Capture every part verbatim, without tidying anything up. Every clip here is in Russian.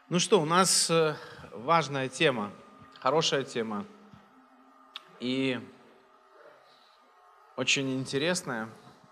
Ну что, у нас э, важная тема, хорошая тема и очень интересная.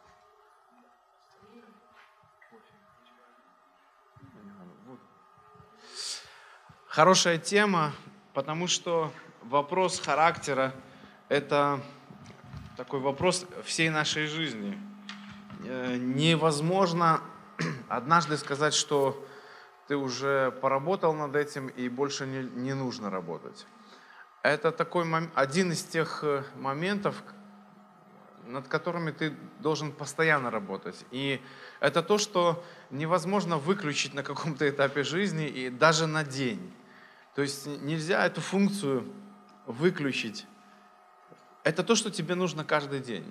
Хорошая тема, потому что вопрос характера– это такой вопрос всей нашей жизни. Э, Невозможно однажды сказать, что ты уже поработал над этим и больше не, не нужно работать. Это такой мом- один из тех э, моментов, над которыми ты должен постоянно работать. И это то, что невозможно выключить на каком-то этапе жизни и даже на день. То есть нельзя эту функцию выключить. Это то, что тебе нужно каждый день.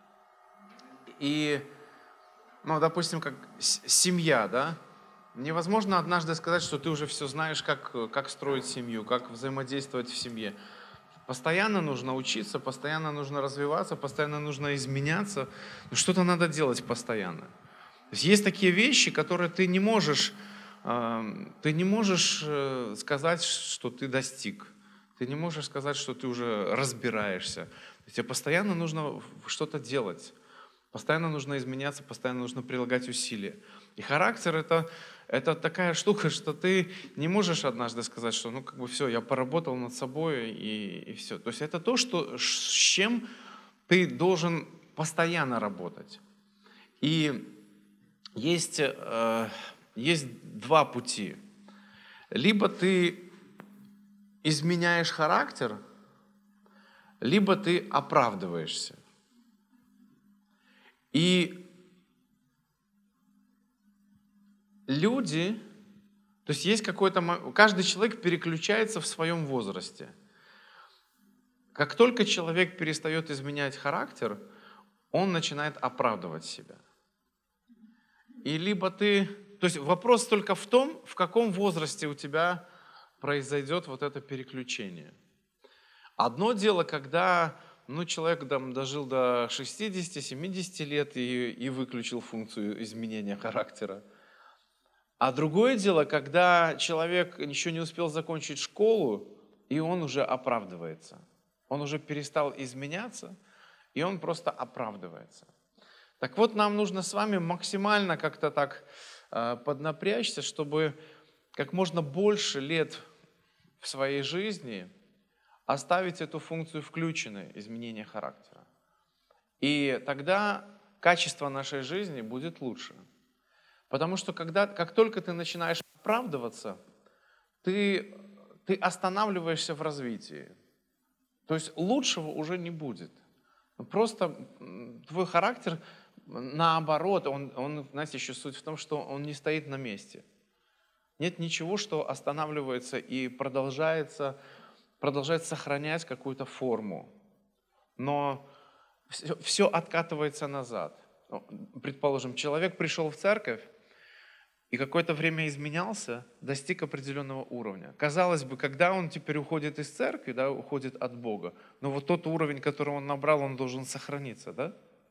И, ну, допустим, как с- семья, да? Невозможно однажды сказать, что ты уже все знаешь, как, как строить семью, как взаимодействовать в семье. Постоянно нужно учиться, постоянно нужно развиваться, постоянно нужно изменяться. Но что-то надо делать постоянно. То есть есть такие вещи, которые ты не можешь, э, ты не можешь э, сказать, что ты достиг. Ты не можешь сказать, что ты уже разбираешься. Тебе постоянно нужно что-то делать. Постоянно нужно изменяться, постоянно нужно прилагать усилия. И характер это, это такая штука, что ты не можешь однажды сказать, что ну как бы все, я поработал над собой и, и все. То есть это то, что, с чем ты должен постоянно работать. И есть, э, есть два пути. Либо ты изменяешь характер, либо ты оправдываешься. И люди, то есть есть какой-то, мо- каждый человек переключается в своем возрасте. Как только человек перестает изменять характер, он начинает оправдывать себя. И либо ты, то есть вопрос только в том, в каком возрасте у тебя произойдет вот это переключение. Одно дело, когда ну, человек там, дожил до шестидесяти-семидесяти лет и, и выключил функцию изменения характера. А другое дело, когда человек еще не успел закончить школу, и он уже оправдывается. Он уже перестал изменяться, и он просто оправдывается. Так вот, нам нужно с вами максимально как-то так э, поднапрячься, чтобы как можно больше лет в своей жизни оставить эту функцию включенной, изменения характера. И тогда качество нашей жизни будет лучше. Потому что когда, как только ты начинаешь оправдываться, ты, ты останавливаешься в развитии. То есть лучшего уже не будет. Просто м, твой характер, наоборот, он, он, знаете, еще суть в том, что он не стоит на месте. Нет ничего, что останавливается и продолжается, продолжает сохранять какую-то форму. Но все, все откатывается назад. Ну, предположим, человек пришел в церковь, и какое-то время изменялся, достиг определенного уровня. Казалось бы, когда он теперь уходит из церкви, да, уходит от Бога, но вот тот уровень, который он набрал, он должен сохраниться, да?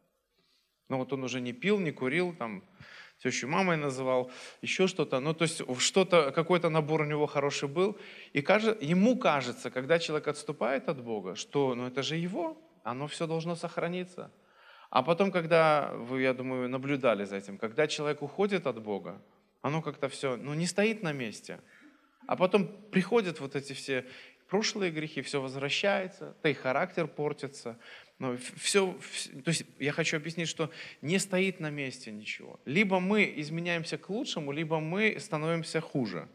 Ну вот он уже не пил, не курил, там, тещу мамой называл, еще что-то. Ну то есть что-то, какой-то набор у него хороший был. И каже, ему кажется, когда человек отступает от Бога, что ну это же его, оно все должно сохраниться. А потом, когда, вы, я думаю, наблюдали за этим, когда человек уходит от Бога, оно как-то все, ну, не стоит на месте. А потом приходят вот эти все прошлые грехи, все возвращается, да и характер портится. Но все, то есть я хочу объяснить, что не стоит на месте ничего. Либо мы изменяемся к лучшему, либо мы становимся хуже.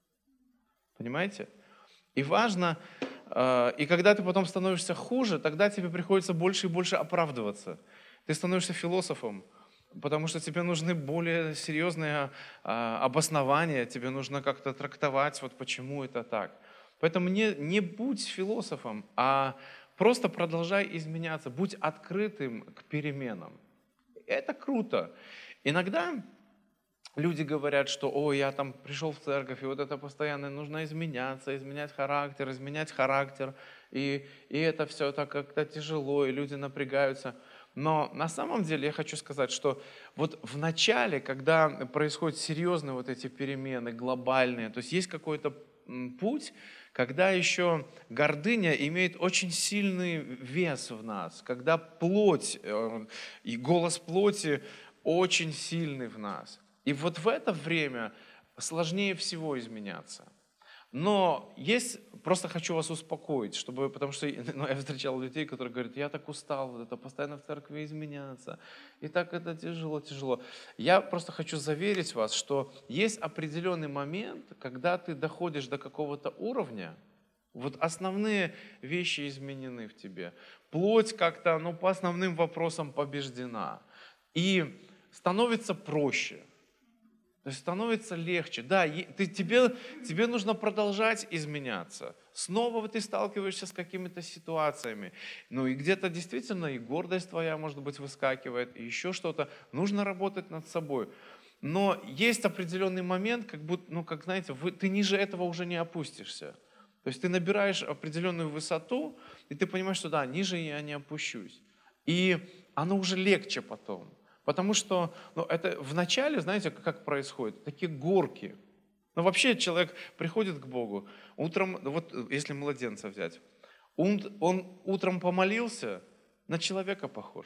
Понимаете? И важно, э, и когда ты потом становишься хуже, тогда тебе приходится больше и больше оправдываться. Ты становишься философом, потому что тебе нужны более серьезные а, обоснования, тебе нужно как-то трактовать, вот почему это так. Поэтому не, не будь философом, а просто продолжай изменяться, будь открытым к переменам. Это круто. Иногда люди говорят, что, о, я там пришел в церковь, и вот это постоянно нужно изменяться, изменять характер, изменять характер, и, и это все так как-то тяжело, и люди напрягаются. Но на самом деле я хочу сказать, что вот в начале, когда происходят серьезные вот эти перемены, глобальные, то есть есть какой-то путь, когда еще гордыня имеет очень сильный вес в нас, когда плоть э, и голос плоти очень сильный в нас. И вот в это время сложнее всего изменяться. Но есть, просто хочу вас успокоить, чтобы, потому что ну, я встречал людей, которые говорят, я так устал, вот это постоянно в церкви изменяться, и так это тяжело, тяжело. Я просто хочу заверить вас, что есть определенный момент, когда ты доходишь до какого-то уровня, вот основные вещи изменены в тебе. Плоть как-то, ну, по основным вопросам побеждена. И становится проще. То есть становится легче. Да, ты, тебе, тебе нужно продолжать изменяться. Снова ты сталкиваешься с какими-то ситуациями. Ну и где-то действительно и гордость твоя, может быть, выскакивает, и еще что-то. Нужно работать над собой. Но есть определенный момент, как будто, ну, как знаете, вы, ты ниже этого уже не опустишься. То есть ты набираешь определенную высоту, и ты понимаешь, что да, ниже я не опущусь. И оно уже легче потом. Потому что ну, это в начале, знаете, как происходит? Такие горки. Ну, вообще человек приходит к Богу, утром, вот если младенца взять, он, он утром помолился, на человека похож.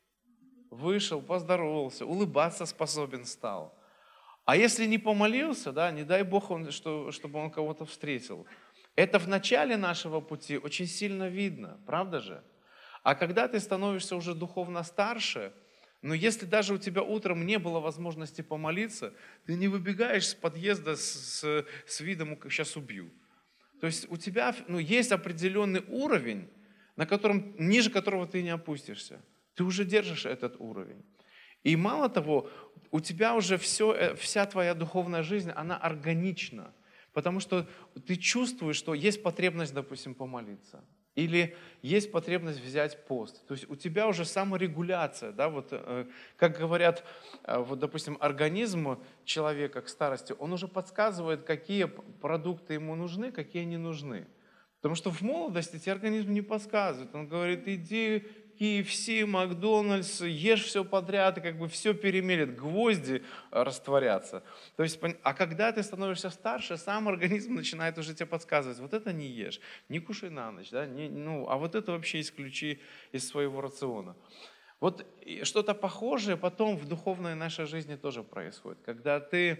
Вышел, поздоровался, улыбаться способен стал. А если не помолился, да, не дай Бог, он, что, чтобы он кого-то встретил. Это в начале нашего пути очень сильно видно, правда же? А когда ты становишься уже духовно старше, но если даже у тебя утром не было возможности помолиться, ты не выбегаешь с подъезда с, с, с видом, как сейчас убью. То есть у тебя ну, есть определенный уровень, на котором, ниже которого ты не опустишься. Ты уже держишь этот уровень. И мало того, у тебя уже все, вся твоя духовная жизнь, она органична. Потому что ты чувствуешь, что есть потребность, допустим, помолиться. Или есть потребность взять пост. То есть у тебя уже саморегуляция, да, вот, э, как говорят, э, вот, допустим, организм человека к старости, он уже подсказывает, какие продукты ему нужны, какие не нужны. Потому что в молодости тебе организм не подсказывает. Он говорит, иди кей эф си, Макдональдс, ешь все подряд, и как бы все перемелет, гвозди растворятся. То есть, а когда ты становишься старше, сам организм начинает уже тебе подсказывать, вот это не ешь, не кушай на ночь, да, не, ну, а вот это вообще исключи из своего рациона. Вот что-то похожее потом в духовной нашей жизни тоже происходит, когда ты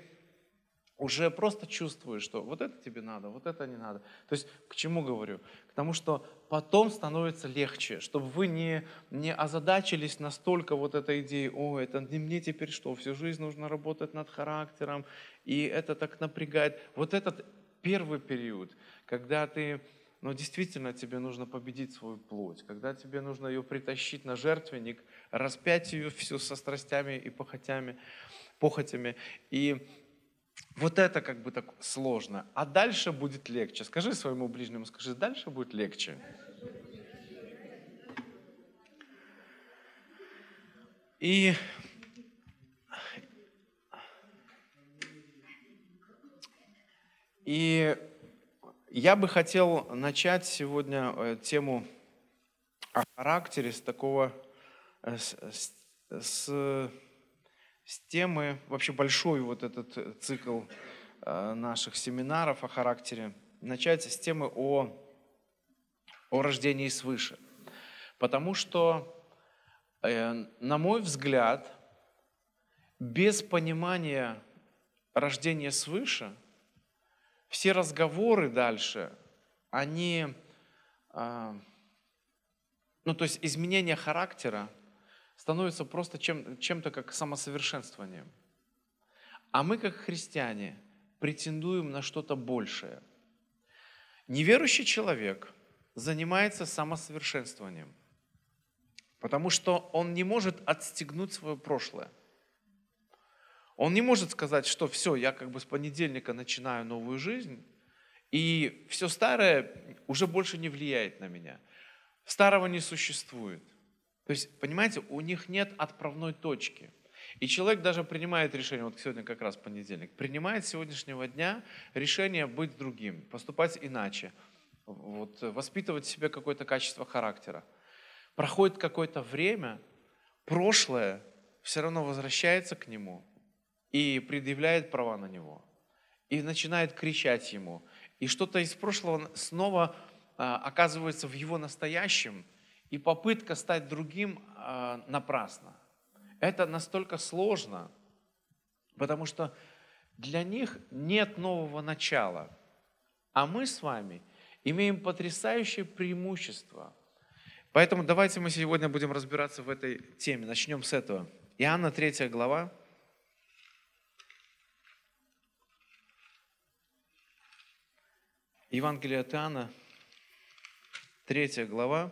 уже просто чувствуешь, что вот это тебе надо, вот это не надо. То есть к чему говорю? К тому, что потом становится легче, чтобы вы не, не озадачились настолько вот этой идеей, о, это не мне теперь что, всю жизнь нужно работать над характером, и это так напрягает. Вот этот первый период, когда ты, ну действительно тебе нужно победить свою плоть, когда тебе нужно ее притащить на жертвенник, распять ее все со страстями и похотями, похотями, и вот это как бы так сложно. А дальше будет легче. Скажи своему ближнему, скажи, дальше будет легче. И, и я бы хотел начать сегодня тему о характере с такого, с, с, с темы, вообще большой вот этот цикл наших семинаров о характере, начать с темы о, о рождении свыше. Потому что, на мой взгляд, без понимания рождения свыше, все разговоры дальше, они, ну то есть изменение характера становится просто чем, чем-то как самосовершенствованием. А мы, как христиане, претендуем на что-то большее. Неверующий человек занимается самосовершенствованием, потому что он не может отстегнуть свое прошлое. Он не может сказать, что все, я как бы с понедельника начинаю новую жизнь, и все старое уже больше не влияет на меня. Старого не существует. То есть, понимаете, у них нет отправной точки. И человек даже принимает решение, вот сегодня как раз понедельник, принимает с сегодняшнего дня решение быть другим, поступать иначе, вот, воспитывать в себе какое-то качество характера. Проходит какое-то время, прошлое все равно возвращается к нему и предъявляет права на него. И начинает кричать ему. И что-то из прошлого снова а, оказывается в его настоящем, и попытка стать другим а, напрасна. Это настолько сложно, потому что для них нет нового начала. А мы с вами имеем потрясающее преимущество. Поэтому давайте мы сегодня будем разбираться в этой теме. Начнем с этого. Иоанна третья глава. Евангелие от Иоанна, третья глава,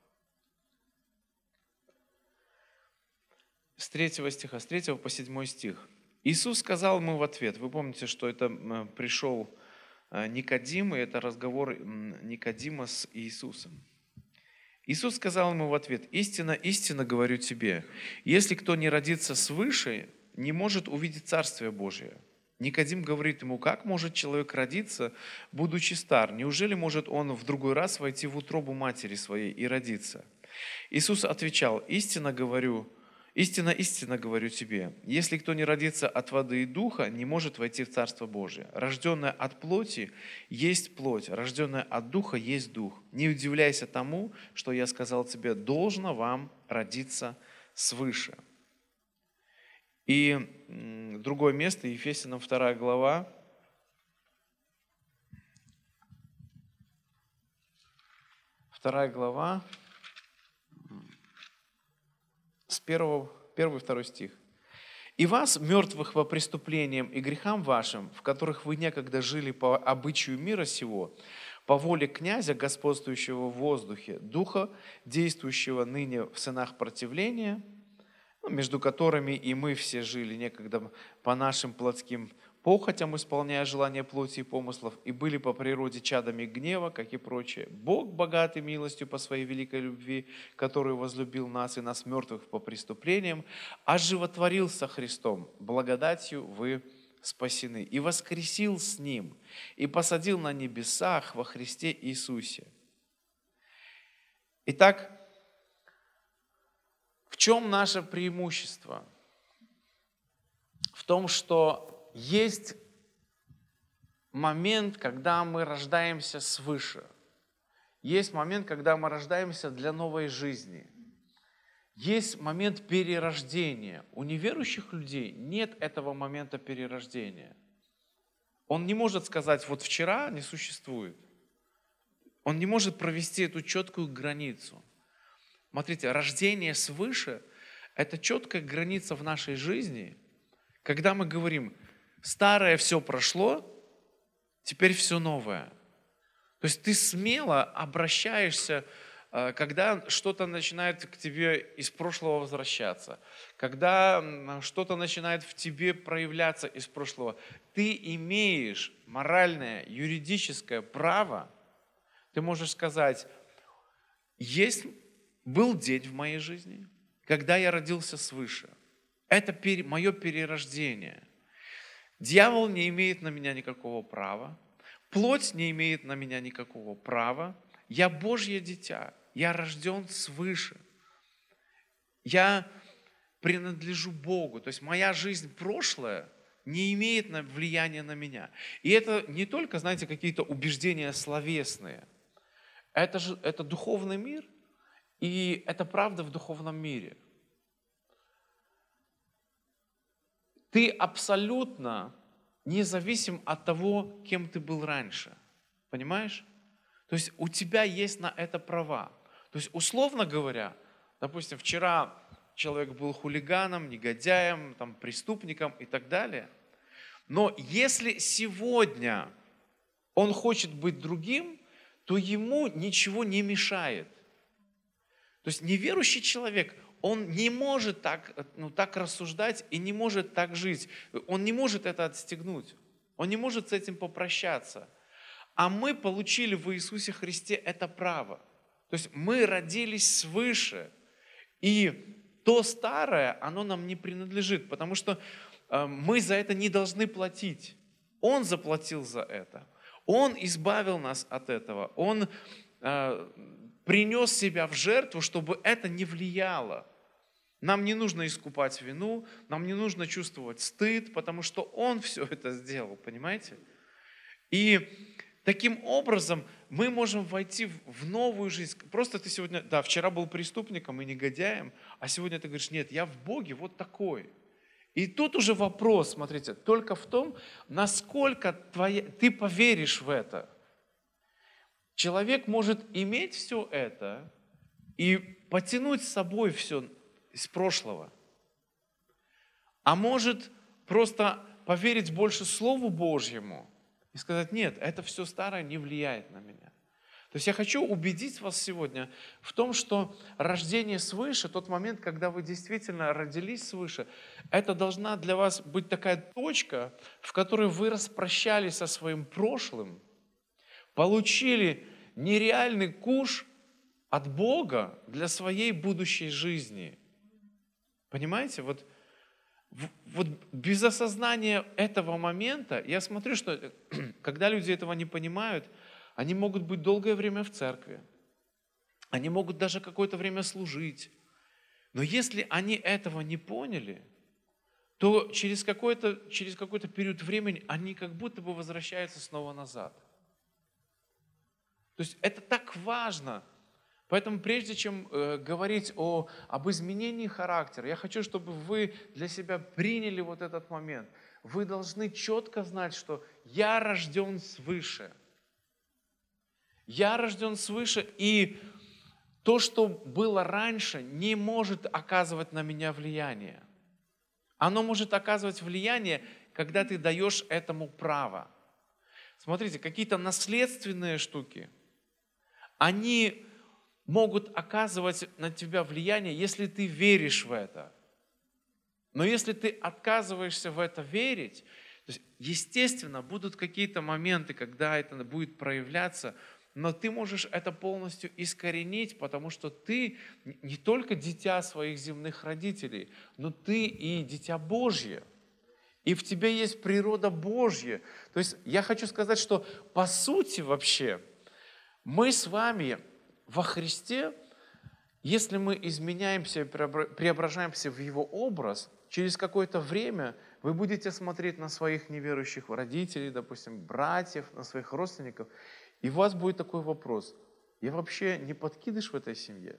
с третьего стиха, с третьего по седьмой стих. Иисус сказал ему в ответ, вы помните, что это пришел Никодим, и это разговор Никодима с Иисусом. Иисус сказал ему в ответ, истинно, истинно говорю тебе, если кто не родится свыше, не может увидеть Царствие Божие. Никодим говорит ему, как может человек родиться, будучи стар? Неужели может он в другой раз войти в утробу матери своей и родиться? Иисус отвечал, истинно говорю, истинно, истинно говорю тебе, если кто не родится от воды и духа, не может войти в Царство Божие. Рожденное от плоти есть плоть, рожденное от духа есть дух. Не удивляйся тому, что я сказал тебе, должно вам родиться свыше. И другое место, Ефесянам вторая глава, вторая глава, с первого, первый, второй стих. «И вас, мертвых во преступлениям и грехам вашим, в которых вы некогда жили по обычаю мира сего, по воле князя, господствующего в воздухе, духа, действующего ныне в сынах противления, между которыми и мы все жили некогда по нашим плотским похотям, исполняя желания плоти и помыслов, и были по природе чадами гнева, как и прочее. Бог, богатый милостью по своей великой любви, которую возлюбил нас и нас мертвых по преступлениям, оживотворил со Христом, благодатью вы спасены, и воскресил с Ним, и посадил на небесах во Христе Иисусе». Итак, в чем наше преимущество? В том, что есть момент, когда мы рождаемся свыше. Есть момент, когда мы рождаемся для новой жизни. Есть момент перерождения. У неверующих людей нет этого момента перерождения. Он не может сказать, вот вчера не существует. Он не может провести эту четкую границу. Смотрите, рождение свыше – это четкая граница в нашей жизни, когда мы говорим, старое все прошло, теперь все новое. То есть ты смело обращаешься, когда что-то начинает к тебе из прошлого возвращаться, когда что-то начинает в тебе проявляться из прошлого. Ты имеешь моральное, юридическое право, ты можешь сказать, есть... Был день в моей жизни, когда я родился свыше. Это пере, мое перерождение. Дьявол не имеет на меня никакого права. Плоть не имеет на меня никакого права. Я Божье дитя. Я рожден свыше. Я принадлежу Богу. То есть моя жизнь прошлая не имеет влияния на меня. И это не только, знаете, какие-то убеждения словесные. Это же это духовный мир. И это правда в духовном мире. Ты абсолютно независим от того, кем ты был раньше. Понимаешь? То есть у тебя есть на это права. То есть условно говоря, допустим, вчера человек был хулиганом, негодяем, там, преступником и так далее. Но если сегодня он хочет быть другим, то ему ничего не мешает. То есть неверующий человек, он не может так, ну, так рассуждать и не может так жить. Он не может это отстегнуть. Он не может с этим попрощаться. А мы получили в Иисусе Христе это право. То есть мы родились свыше. И то старое, оно нам не принадлежит, потому что мы за это не должны платить. Он заплатил за это. Он избавил нас от этого. Он принес себя в жертву, чтобы это не влияло Нам не нужно искупать вину, нам не нужно чувствовать стыд, потому что Он все это сделал, понимаете? И таким образом мы можем войти в новую жизнь. Просто ты сегодня, да, вчера был преступником и негодяем, а сегодня ты говоришь, нет, я в Боге вот такой. И тут уже вопрос, смотрите, только в том, насколько твоя, ты поверишь в это. Человек может иметь все это и потянуть с собой все из прошлого. А может просто поверить больше Слову Божьему и сказать, нет, это все старое не влияет на меня. То есть я хочу убедить вас сегодня в том, что рождение свыше, тот момент, когда вы действительно родились свыше, это должна для вас быть такая точка, в которой вы распрощались со своим прошлым, получили нереальный куш от Бога для своей будущей жизни. Понимаете? Вот, вот без осознания этого момента, я смотрю, что когда люди этого не понимают, они могут быть долгое время в церкви, они могут даже какое-то время служить. Но если они этого не поняли, то через какой-то, через какой-то период времени они как будто бы возвращаются снова назад. То есть это так важно. Поэтому прежде чем э, говорить о, об изменении характера, я хочу, чтобы вы для себя приняли вот этот момент. Вы должны четко знать, что я рожден свыше. Я рожден свыше, и то, что было раньше, не может оказывать на меня влияние. Оно может оказывать влияние, когда ты даешь этому право. Смотрите, какие-то наследственные штуки, они могут оказывать на тебя влияние, если ты веришь в это. Но если ты отказываешься в это верить, то есть, естественно, будут какие-то моменты, когда это будет проявляться, но ты можешь это полностью искоренить, потому что ты не только дитя своих земных родителей, но ты и дитя Божье. И в тебе есть природа Божья. То есть я хочу сказать, что по сути вообще мы с вами во Христе, если мы изменяемся и преображаемся в Его образ, через какое-то время вы будете смотреть на своих неверующих родителей, допустим, братьев, на своих родственников, и у вас будет такой вопрос: я вообще не подкидыш в этой семье?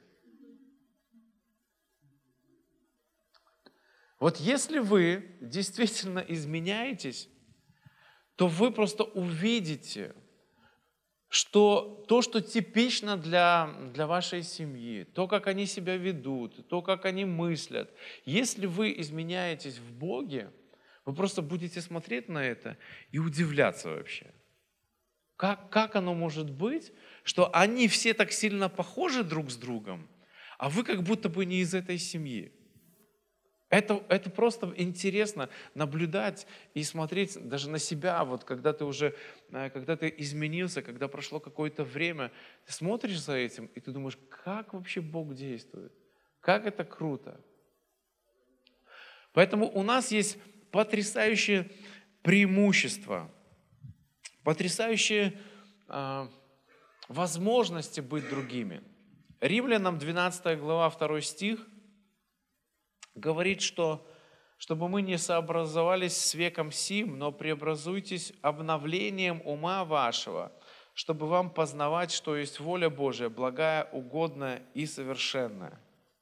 Вот если вы действительно изменяетесь, то вы просто увидите, что то, что типично для, для вашей семьи, то, как они себя ведут, то, как они мыслят, если вы изменяетесь в Боге, вы просто будете смотреть на это и удивляться вообще. Как, как оно может быть, что они все так сильно похожи друг с другом, а вы как будто бы не из этой семьи? Это, это просто интересно наблюдать и смотреть даже на себя, вот когда ты уже, когда ты изменился, когда прошло какое-то время, ты смотришь за этим, и ты думаешь, как вообще Бог действует, как это круто. Поэтому у нас есть потрясающее преимущество, потрясающие э, возможности быть другими. Римлянам двенадцатая глава, второй стих, говорит, что чтобы мы не сообразовались с веком сим, но преобразуйтесь обновлением ума вашего, чтобы вам познавать, что есть воля Божия, благая, угодная и совершенная.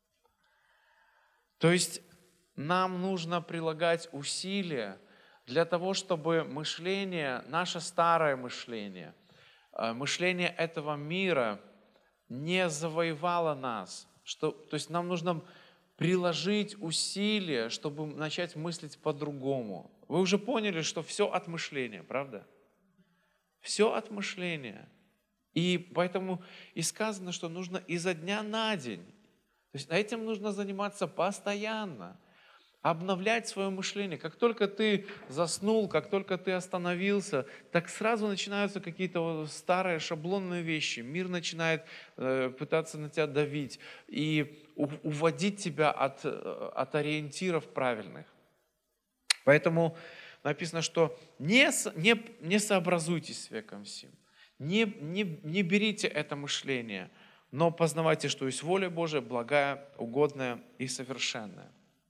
То есть нам нужно прилагать усилия для того, чтобы мышление, наше старое мышление, мышление этого мира не завоевало нас. Что, то есть нам нужно приложить усилия, чтобы начать мыслить по-другому. Вы уже поняли, что все от мышления, правда? Все от мышления. И поэтому и сказано, что нужно изо дня на день. То есть этим нужно заниматься постоянно. Обновлять свое мышление. Как только ты заснул, как только ты остановился, так сразу начинаются какие-то старые шаблонные вещи. Мир начинает э, пытаться на тебя давить и у, уводить тебя от, от ориентиров правильных. Поэтому написано, что не, не, не сообразуйтесь с веком сим. Не, не, не берите это мышление. но познавайте, что есть воля Божия, благая, угодная и совершенная.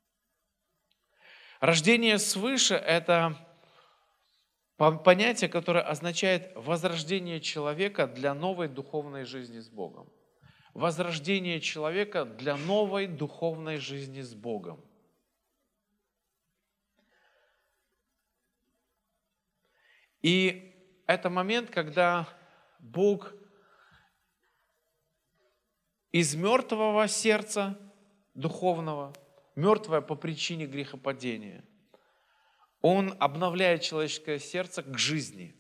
Рождение свыше – это понятие, которое означает возрождение человека для новой духовной жизни с Богом. Возрождение человека для новой духовной жизни с Богом. И это момент, когда Бог из мертвого сердца духовного, мертвое по причине грехопадения, Он обновляет человеческое сердце к жизни.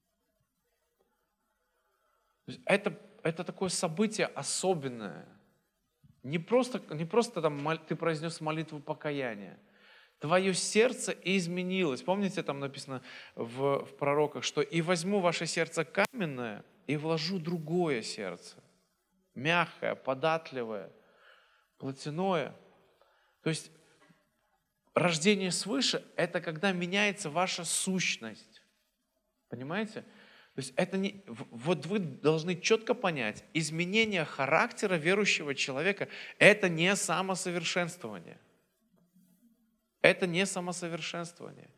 Это, это такое событие особенное. Не просто, не просто там, ты произнес молитву покаяния. Твое сердце изменилось. Помните, там написано в, в пророках, что «И возьму ваше сердце каменное, и вложу другое сердце, мягкое, податливое, плотяное». То есть рождение свыше – это когда меняется ваша сущность. Понимаете? То есть это не, вот вы должны четко понять, изменение характера верующего человека – это не самосовершенствование. Это не самосовершенствование.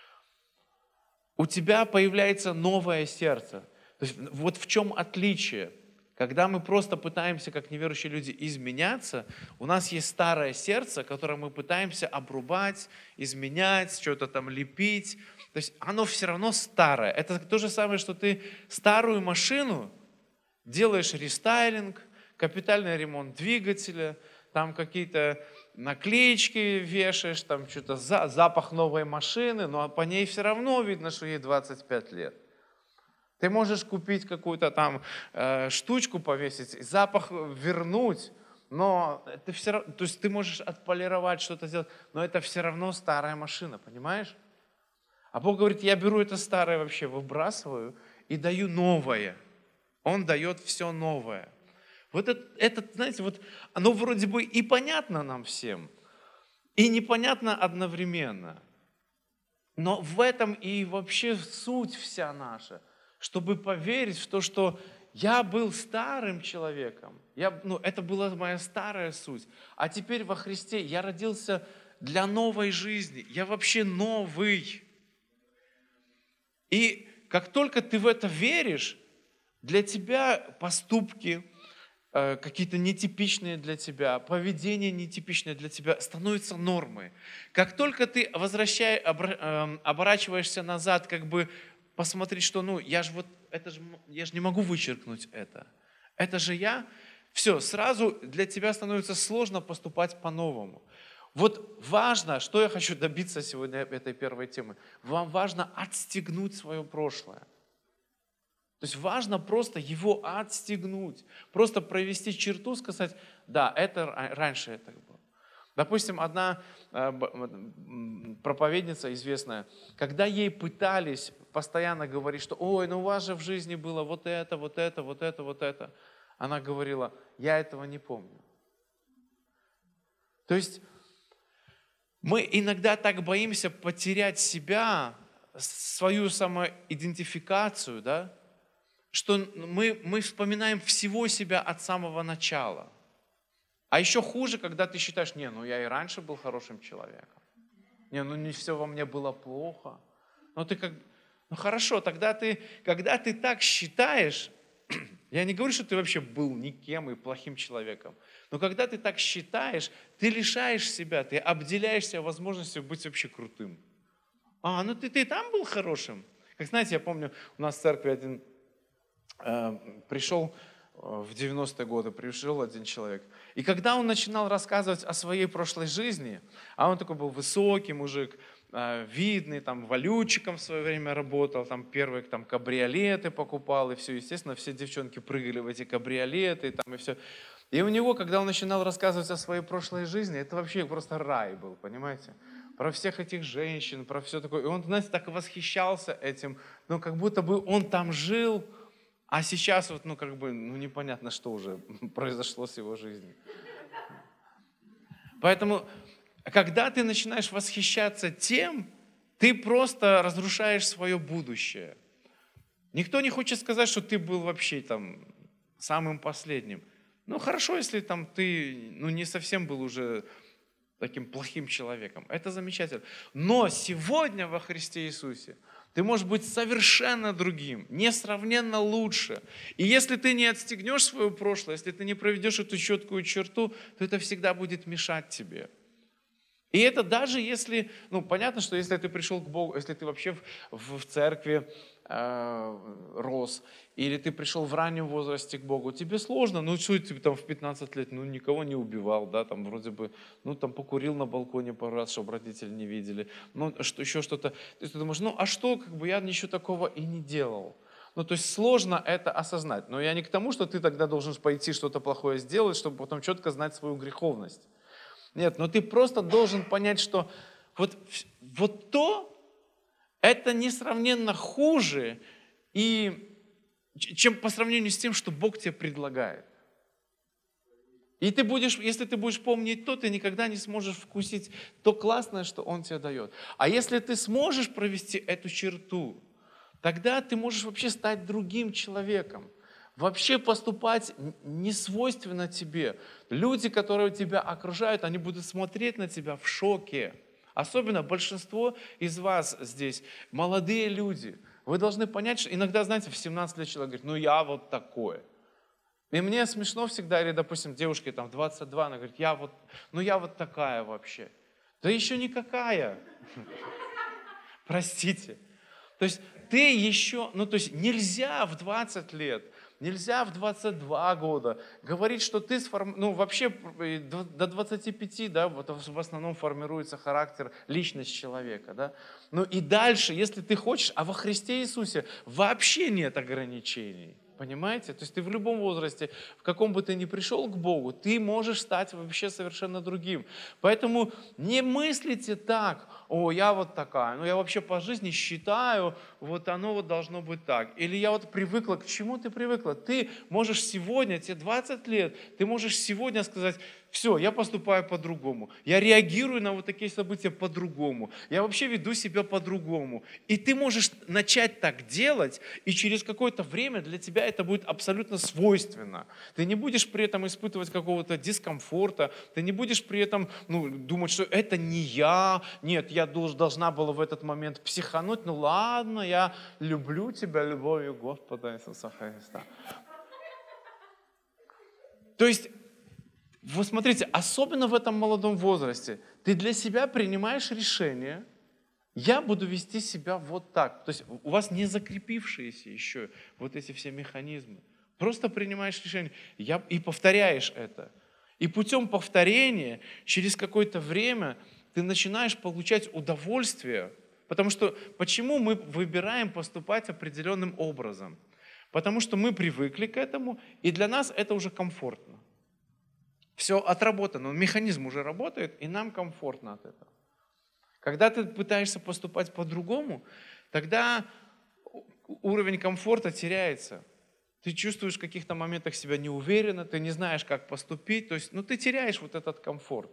У тебя появляется новое сердце. То есть вот в чем отличие. Когда мы просто пытаемся, как неверующие люди, изменяться, у нас есть старое сердце, которое мы пытаемся обрубать, изменять, что-то там лепить. То есть оно все равно старое. Это то же самое, что ты старую машину делаешь рестайлинг, капитальный ремонт двигателя, там какие-то наклеечки вешаешь, там что-то за, запах новой машины, но по ней все равно видно, что ей двадцать пять лет. Ты можешь купить какую-то там э, штучку повесить, запах вернуть, но это все равно, то есть ты можешь отполировать, что-то сделать, но это все равно старая машина, понимаешь? А Бог говорит, я беру это старое вообще, выбрасываю и даю новое. Он дает все новое. Вот это, это, знаете, вот оно вроде бы и понятно нам всем, и непонятно одновременно. Но в этом и вообще суть вся наша, чтобы поверить в то, что я был старым человеком, я, ну, это была моя старая суть, а теперь во Христе я родился для новой жизни, я вообще новый. И как только ты в это веришь, для тебя поступки, какие-то нетипичные для тебя, поведение нетипичное для тебя становится нормой. Как только ты возвращай, оборачиваешься назад, как бы посмотреть, что ну я же вот это же я же не могу вычеркнуть это. Это же я. Все, сразу для тебя становится сложно поступать по-новому. Вот важно, что я хочу добиться сегодня этой первой темы. Вам важно отстегнуть свое прошлое. То есть важно просто его отстегнуть, просто провести черту, сказать, да, это раньше это было. Допустим, одна проповедница известная, когда ей пытались постоянно говорить, что ой, ну у вас же в жизни было вот это, вот это, вот это, вот это, она говорила, я этого не помню. То есть мы иногда так боимся потерять себя, свою самоидентификацию, да, что мы, мы вспоминаем всего себя от самого начала. А еще хуже, когда ты считаешь, не, ну я и раньше был хорошим человеком. Не, ну не все во мне было плохо. Ну ты как, ну хорошо, тогда ты, когда ты так считаешь, я не говорю, что ты вообще был никем и плохим человеком, но когда ты так считаешь, ты лишаешь себя, ты обделяешься возможностью быть вообще крутым. А, ну ты, ты там был хорошим. Как знаете, я помню, у нас в церкви один пришел в девяностые годы, пришел один человек. И когда он начинал рассказывать о своей прошлой жизни, а он такой был высокий мужик, видный, там валютчиком в свое время работал, там первые там кабриолеты покупал, и все, естественно, все девчонки прыгали в эти кабриолеты, и, там, и все. И у него, когда он начинал рассказывать о своей прошлой жизни, это вообще просто рай был, понимаете? Про всех этих женщин, про все такое. И он, знаете, так восхищался этим, ну, как будто бы он там жил. А сейчас вот, ну, как бы, ну, непонятно, что уже произошло с его жизнью. Поэтому, когда ты начинаешь восхищаться тем, ты просто разрушаешь свое будущее. Никто не хочет сказать, что ты был вообще там самым последним. Ну хорошо, если там ты ну, не совсем был уже таким плохим человеком. Это замечательно. Но сегодня во Христе Иисусе ты можешь быть совершенно другим, несравненно лучше. И если ты не отстегнешь свое прошлое, если ты не проведешь эту четкую черту, то это всегда будет мешать тебе. И это даже если, ну понятно, что если ты пришел к Богу, если ты вообще в, в церкви э, рос, или ты пришел в раннем возрасте к Богу, тебе сложно, ну что ты там в пятнадцать лет, ну никого не убивал, да, там вроде бы, ну там покурил на балконе пару раз, чтобы родители не видели, ну что, еще что-то. То есть ты думаешь, ну а что, как бы я ничего такого и не делал. Ну, то есть сложно это осознать. Но я не к тому, что ты тогда должен пойти что-то плохое сделать, чтобы потом четко знать свою греховность. Нет, но ты просто должен понять, что вот, вот то, это несравненно хуже, и, чем по сравнению с тем, что Бог тебе предлагает. И ты будешь, если ты будешь помнить то, ты никогда не сможешь вкусить то классное, что Он тебе дает. А если ты сможешь провести эту черту, тогда ты можешь вообще стать другим человеком. Вообще поступать не свойственно тебе. Люди, которые тебя окружают, они будут смотреть на тебя в шоке. Особенно большинство из вас здесь, молодые люди. Вы должны понять, что иногда, знаете, в семнадцать лет человек говорит, ну я вот такой. И мне смешно всегда, или, допустим, девушке там двадцать два, она говорит, я вот, ну я вот такая вообще. Да еще никакая. Простите. То есть ты еще, ну то есть нельзя в двадцать лет, нельзя в двадцать два года говорить, что ты, сформ... ну вообще до двадцати пяти, да, вот в основном формируется характер, личность человека, да. Ну и дальше, если ты хочешь, а во Христе Иисусе вообще нет ограничений. Понимаете? То есть ты в любом возрасте, в каком бы ты ни пришел к Богу, ты можешь стать вообще совершенно другим. Поэтому не мыслите так, о, я вот такая, ну я вообще по жизни считаю, вот оно вот должно быть так. Или я вот привыкла, к чему ты привыкла? Ты можешь сегодня, тебе двадцать лет, ты можешь сегодня сказать, все, я поступаю по-другому. Я реагирую на вот такие события по-другому. Я вообще веду себя по-другому. И ты можешь начать так делать, и через какое-то время для тебя это будет абсолютно свойственно. Ты не будешь при этом испытывать какого-то дискомфорта, ты не будешь при этом ну, думать, что это не я, нет, я должна была в этот момент психануть, ну ладно, я люблю тебя любовью Господа Иисуса Христа. То есть, вы смотрите, особенно в этом молодом возрасте, ты для себя принимаешь решение, я буду вести себя вот так. То есть у вас не закрепившиеся еще вот эти все механизмы. Просто принимаешь решение я, и повторяешь это. И путем повторения через какое-то время ты начинаешь получать удовольствие. Потому что почему мы выбираем поступать определенным образом? Потому что мы привыкли к этому, и для нас это уже комфортно. Все отработано, механизм уже работает, и нам комфортно от этого. Когда ты пытаешься поступать по-другому, тогда уровень комфорта теряется. Ты чувствуешь в каких-то моментах себя неуверенно, ты не знаешь, как поступить, то есть, ну, ты теряешь вот этот комфорт.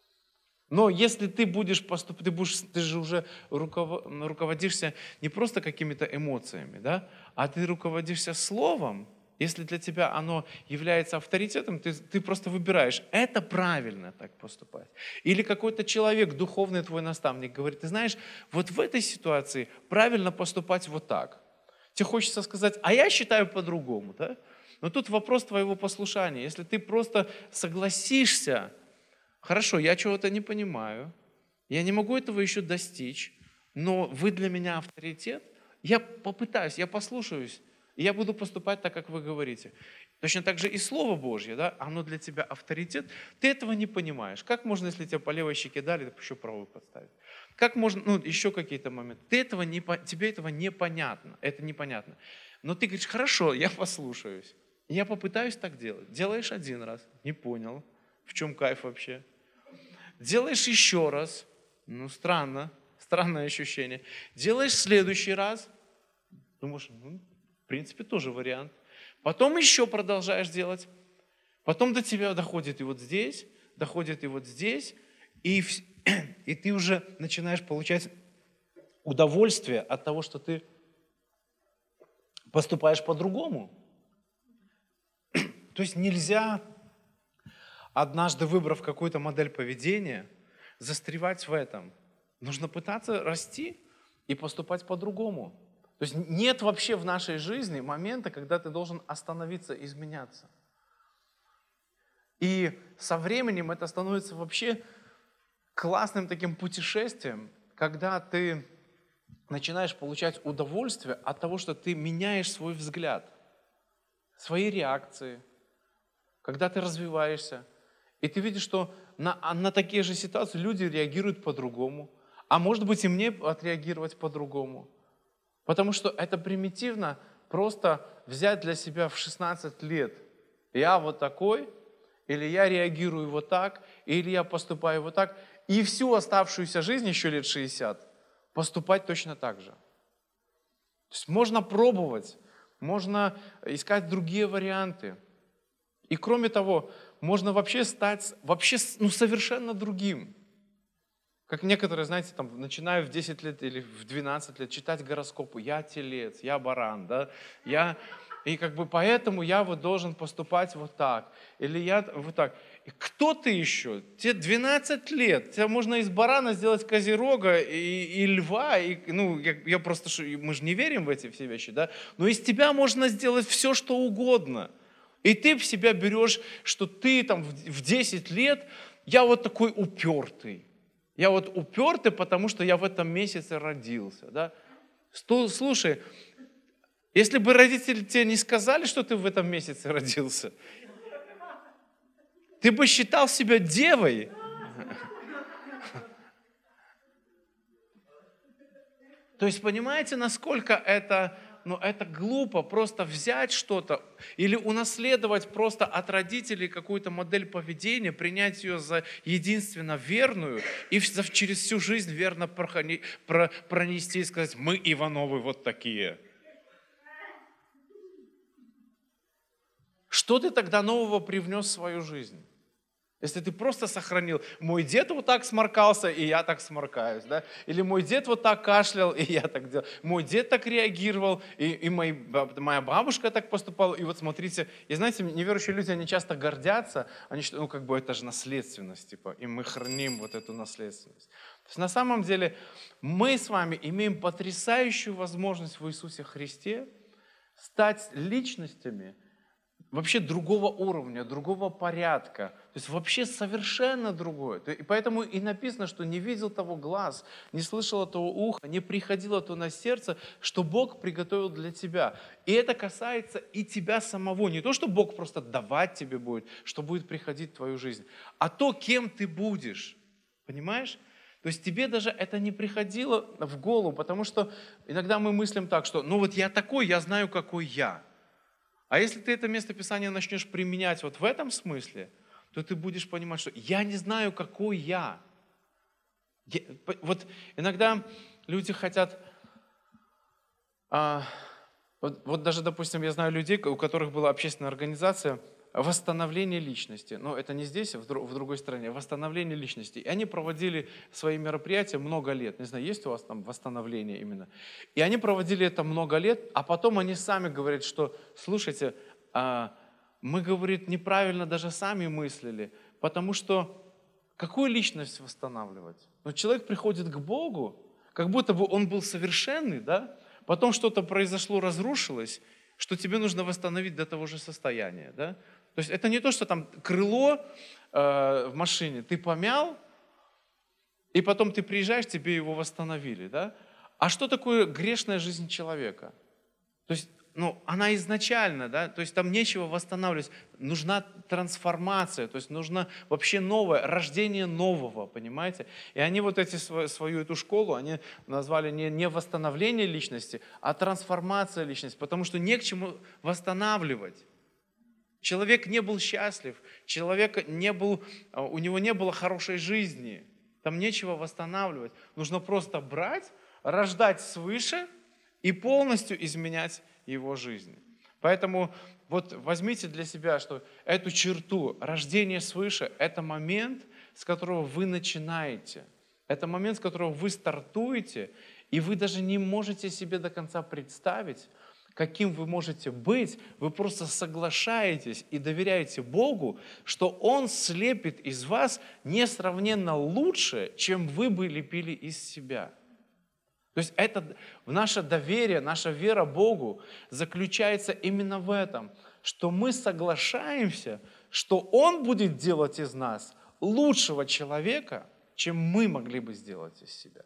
Но если ты будешь поступать, ты, будешь, ты же уже руководишься не просто какими-то эмоциями, да, а ты руководишься словом. Если для тебя оно является авторитетом, ты, ты просто выбираешь, это правильно так поступать. Или какой-то человек, духовный твой наставник, говорит, ты знаешь, вот в этой ситуации правильно поступать вот так. Тебе хочется сказать, а я считаю по-другому. Да? Но тут вопрос твоего послушания. Если ты просто согласишься, хорошо, я чего-то не понимаю, я не могу этого еще достичь, но вы для меня авторитет, я попытаюсь, я послушаюсь, и я буду поступать так, как вы говорите. Точно так же и Слово Божье, да, оно для тебя авторитет. Ты этого не понимаешь. Как можно, если тебе по левой щеке дали, еще правую подставить? Как можно, ну, еще какие-то моменты. Ты этого не, тебе этого непонятно. Это непонятно. Но ты говоришь, хорошо, я послушаюсь. Я попытаюсь так делать. Делаешь один раз, не понял. В чем кайф вообще? Делаешь еще раз. Ну, странно. Странное ощущение. Делаешь в следующий раз. Думаешь, ну, в принципе, тоже вариант. Потом еще продолжаешь делать. Потом до тебя доходит и вот здесь, доходит и вот здесь. И, и ты уже начинаешь получать удовольствие от того, что ты поступаешь по-другому. То есть нельзя однажды выбрав какую-то модель поведения, застревать в этом. Нужно пытаться расти и поступать по-другому. То есть нет вообще в нашей жизни момента, когда ты должен остановиться, изменяться. И со временем это становится вообще классным таким путешествием, когда ты начинаешь получать удовольствие от того, что ты меняешь свой взгляд, свои реакции, когда ты развиваешься. И ты видишь, что на, на такие же ситуации люди реагируют по-другому. А может быть и мне отреагировать по-другому. Потому что это примитивно просто взять для себя в шестнадцать лет. Я вот такой, или я реагирую вот так, или я поступаю вот так. И всю оставшуюся жизнь, еще лет шестьдесят, поступать точно так же. То есть можно пробовать, можно искать другие варианты. И кроме того, можно вообще стать вообще, ну, совершенно другим. Как некоторые, знаете, там, начинают в десять лет или в двенадцать лет читать гороскопы. Я телец, я баран, да, я... И как бы поэтому я вот должен поступать вот так. Или я вот так. И кто ты еще? Тебе двенадцать лет. Тебя можно из барана сделать козерога и, и льва. И, ну, я, я просто, мы же не верим в эти все вещи, да? Но из тебя можно сделать все, что угодно. И ты в себя берешь, что ты там в десять лет, я вот такой упертый. Я вот упертый, потому что я в этом месяце родился, да? Слушай, если бы родители тебе не сказали, что ты в этом месяце родился, ты бы считал себя девой. То есть понимаете, насколько это, ну, это глупо просто взять что-то или унаследовать просто от родителей какую-то модель поведения, принять ее за единственно верную и через всю жизнь верно пронести и сказать: мы Ивановы вот такие. Что ты тогда нового привнес в свою жизнь? Если ты просто сохранил: мой дед вот так сморкался, и я так сморкаюсь, да? Или мой дед вот так кашлял, и я так делал. Мой дед так реагировал, и, и мои, моя бабушка так поступала. И вот смотрите, и знаете, неверующие люди, они часто гордятся, они считают, ну как бы это же наследственность, типа, и мы храним вот эту наследственность. То есть на самом деле мы с вами имеем потрясающую возможность в Иисусе Христе стать личностями вообще другого уровня, другого порядка. То есть вообще совершенно другое. И поэтому и написано, что не видел того глаз, не слышало того уха, не приходило то на сердце, что Бог приготовил для тебя. И это касается и тебя самого. Не то, что Бог просто давать тебе будет, что будет приходить в твою жизнь, а то, кем ты будешь. Понимаешь? То есть тебе даже это не приходило в голову, потому что иногда мы мыслим так, что ну вот я такой, я знаю, какой я. А если ты это место Писания начнешь применять вот в этом смысле, то ты будешь понимать, что я не знаю, какой я. я вот иногда люди хотят... А, вот, вот даже, допустим, я знаю людей, у которых была общественная организация восстановление личности. Но это не здесь, а в, друг, в другой стране. Восстановление личности. И они проводили свои мероприятия много лет. Не знаю, есть у вас там восстановление именно. И они проводили это много лет, а потом они сами говорят, что, слушайте, а, мы, говорит, неправильно даже сами мыслили, потому что какую личность восстанавливать? Ну, человек приходит к Богу, как будто бы он был совершенный, да? Потом что-то произошло, разрушилось, что тебе нужно восстановить до того же состояния, да? То есть это не то, что там крыло э, в машине ты помял, и потом ты приезжаешь, тебе его восстановили, да? А что такое грешная жизнь человека? То есть, ну, она изначально, да, то есть там нечего восстанавливать, нужна трансформация, то есть нужно вообще новое, рождение нового, понимаете? И они вот эти, свою эту школу, они назвали не, не восстановление личности, а трансформация личности, потому что не к чему восстанавливать. Человек не был счастлив, человек не был, у него не было хорошей жизни, там нечего восстанавливать. Нужно просто брать, рождать свыше и полностью изменять его жизнь. Поэтому вот возьмите для себя, что эту черту рождения свыше – это момент, с которого вы начинаете. Это момент, с которого вы стартуете, и вы даже не можете себе до конца представить, каким вы можете быть, вы просто соглашаетесь и доверяете Богу, что Он слепит из вас несравненно лучше, чем вы бы лепили из себя. То есть это наше доверие, наша вера Богу заключается именно в этом, что мы соглашаемся, что Он будет делать из нас лучшего человека, чем мы могли бы сделать из себя.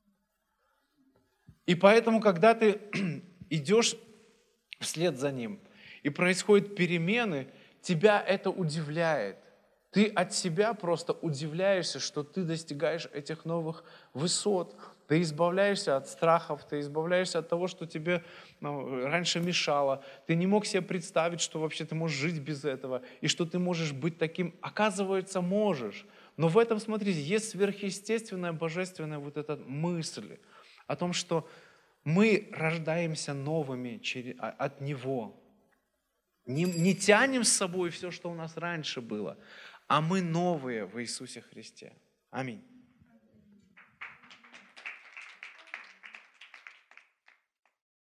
И поэтому, когда ты идешь вслед за Ним, и происходят перемены, тебя это удивляет. Ты от себя просто удивляешься, что ты достигаешь этих новых высот. Ты избавляешься от страхов, ты избавляешься от того, что тебе ну, раньше мешало. Ты не мог себе представить, что вообще ты можешь жить без этого, и что ты можешь быть таким. Оказывается, можешь. Но в этом, смотрите, есть сверхъестественная, божественная вот эта мысль о том, что мы рождаемся новыми от Него. Не, не тянем с собой все, что у нас раньше было, а мы новые в Иисусе Христе. Аминь.